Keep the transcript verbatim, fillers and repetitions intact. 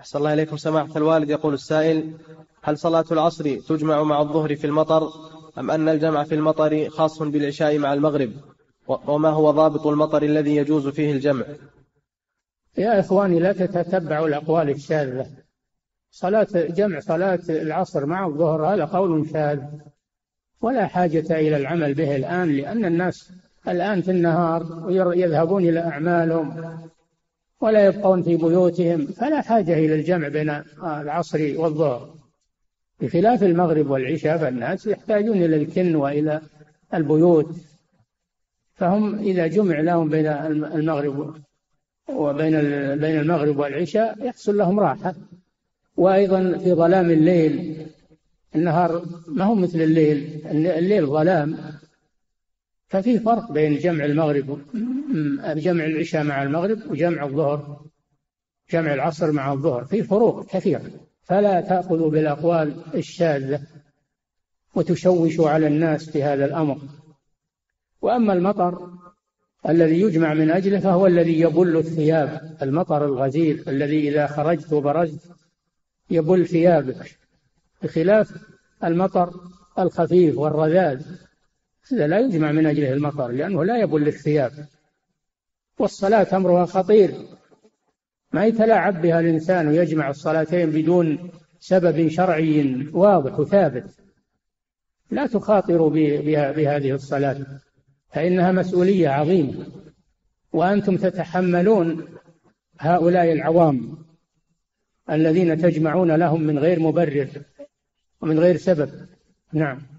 أحسن الله إليكم سماحة الوالد. يقول السائل: هل صلاة العصر تجمع مع الظهر في المطر، أم أن الجمع في المطر خاص بالعشاء مع المغرب؟ وما هو ضابط المطر الذي يجوز فيه الجمع؟ يا إخواني، لا تتتبعوا الأقوال الشاذة. صلاة جمع صلاة العصر مع الظهر هذا قول شاذ، ولا حاجة إلى العمل به الآن، لأن الناس الآن في النهار يذهبون إلى أعمالهم ولا يبقون في بيوتهم، فلا حاجة إلى الجمع بين العصر والظهر، بخلاف المغرب والعشاء فالناس يحتاجون إلى الكن وإلى البيوت، فهم إذا جمع لهم بين المغرب وبين بين المغرب والعشاء يحصل لهم راحة. وأيضا في ظلام الليل، النهار ما هو مثل الليل، الليل ظلام، ففي فرق بين جمع المغرب جمع العشاء مع المغرب وجمع الظهر جمع العصر مع الظهر، في فروق كثيرة، فلا تأخذوا بالأقوال الشاذة وتشوشوا على الناس في هذا الأمر. وأما المطر الذي يجمع من أجله فهو الذي يبل الثياب، المطر الغزير الذي إذا خرجت وبرزت يبل ثيابك، بخلاف المطر الخفيف والرذاذ، هذا لا يجمع من أجله المطر لأنه لا يبل الثياب. والصلاة أمرها خطير، ما يتلاعب بها الإنسان ويجمع الصلاتين بدون سبب شرعي واضح وثابت. لا تخاطروا بهذه الصلاة فإنها مسؤولية عظيمة، وأنتم تتحملون هؤلاء العوام الذين تجمعون لهم من غير مبرر ومن غير سبب. نعم.